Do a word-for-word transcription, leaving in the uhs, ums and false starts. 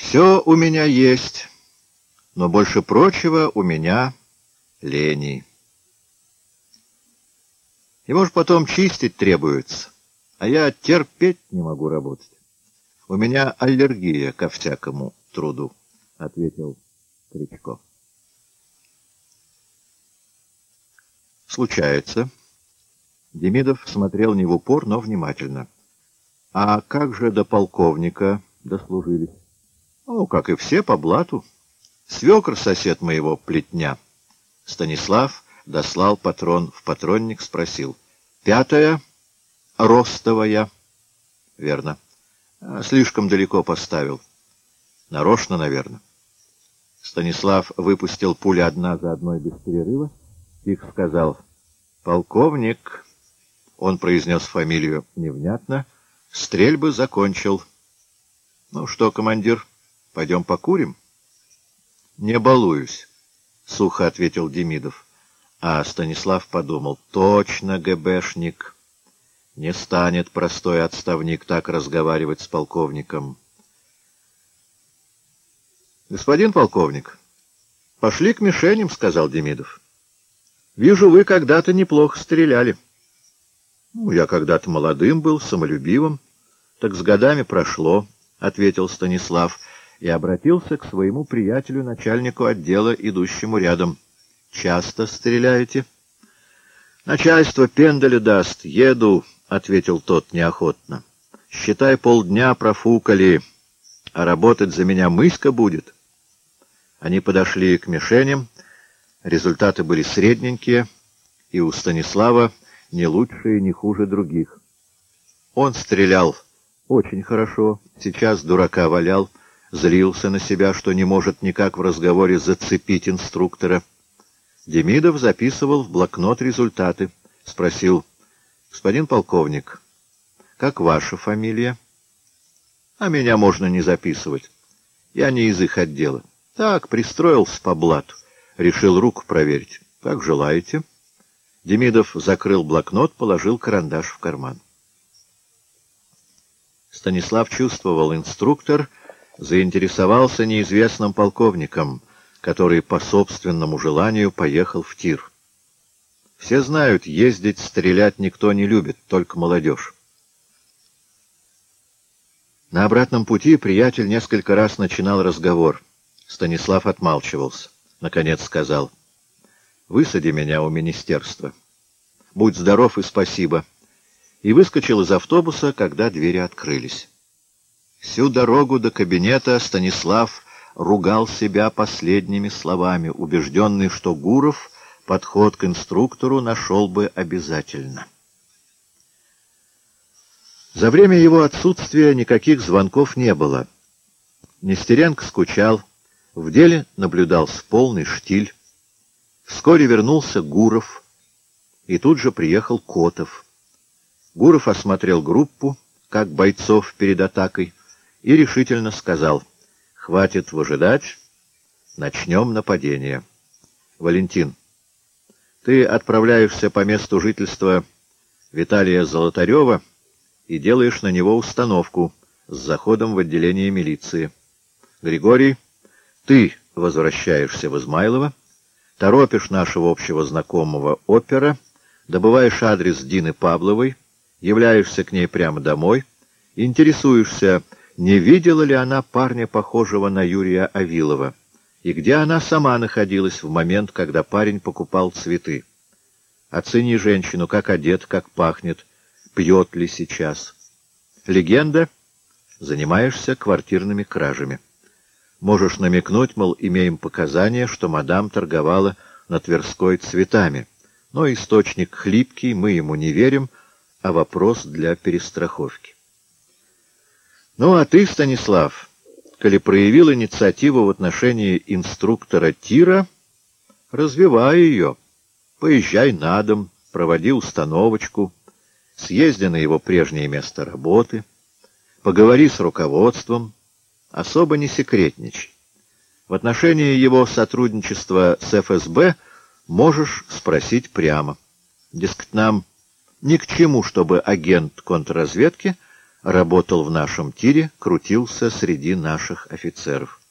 Все у меня есть, но больше прочего у меня лени. Его ж потом чистить требуется, а я терпеть не могу работать. У меня аллергия ко всякому труду, — ответил Кричко. Случается. Демидов смотрел не в упор, но внимательно. А как же до полковника дослужились? Ну, как и все, по блату. Свекр, сосед моего плетня. Станислав дослал патрон в патронник, спросил. Пятая, ростовая. Верно. А, слишком далеко поставил. Нарочно, наверное. Станислав выпустил пули одна за одной без перерыва. Их сказал. Полковник, он произнес фамилию невнятно, стрельбы закончил. Ну что, командир, пойдем покурим? Не балуюсь, сухо ответил Демидов. А Станислав подумал, точно ГБшник. Не станет простой отставник так разговаривать с полковником. Господин полковник, пошли к мишеням, сказал Демидов. Вижу, вы когда-то неплохо стреляли. Ну, я когда-то молодым был, самолюбивым. Так с годами прошло, — ответил Станислав и обратился к своему приятелю, начальнику отдела, идущему рядом. — Часто стреляете? — Начальство пендаля даст. Еду, — ответил тот неохотно. — Считай, полдня профукали, а работать за меня мыска будет. Они подошли к мишеням. Результаты были средненькие, и у Станислава не лучше и не хуже других. Он стрелял очень хорошо, сейчас дурака валял, злился на себя, что не может никак в разговоре зацепить инструктора. Демидов записывал в блокнот результаты. Спросил, господин полковник, как ваша фамилия? А меня можно не записывать. Я не из их отдела. Так, пристроился по блату. Решил руку проверить. Как желаете. Демидов закрыл блокнот, положил карандаш в карман. Станислав чувствовал, инструктор заинтересовался неизвестным полковником, который по собственному желанию поехал в тир. Все знают, ездить, стрелять никто не любит, только молодежь. На обратном пути приятель несколько раз начинал разговор. Станислав отмалчивался. Наконец сказал, «Высади меня у министерства. Будь здоров и спасибо». И выскочил из автобуса, когда двери открылись. Всю дорогу до кабинета Станислав ругал себя последними словами, убежденный, что Гуров подход к инструктору нашел бы обязательно. За время его отсутствия никаких звонков не было. Нестеренко скучал, в деле наблюдался полный штиль. Вскоре вернулся Гуров, и тут же приехал Котов. Гуров осмотрел группу, как бойцов перед атакой, и решительно сказал, «Хватит выжидать, начнем нападение. Валентин, ты отправляешься по месту жительства Виталия Золотарева и делаешь на него установку с заходом в отделение милиции. Григорий, ты возвращаешься в Измайлово, торопишь нашего общего знакомого опера, добываешь адрес Дины Павловой, являешься к ней прямо домой, интересуешься, не видела ли она парня, похожего на Юрия Авилова, и где она сама находилась в момент, когда парень покупал цветы. Оцени женщину, как одет, как пахнет, пьет ли сейчас. Легенда — занимаешься квартирными кражами. Можешь намекнуть, мол, имеем показания, что мадам торговала на Тверской цветами, но источник хлипкий, мы ему не верим, а вопрос для перестраховки. Ну, а ты, Станислав, коли проявил инициативу в отношении инструктора тира, развивай ее, поезжай на дом, проводи установочку, съезди на его прежнее место работы, поговори с руководством, особо не секретничай. В отношении его сотрудничества с эф эс бэ можешь спросить прямо. Дескать, нам ни к чему, чтобы агент контрразведки работал в нашем тире, крутился среди наших офицеров.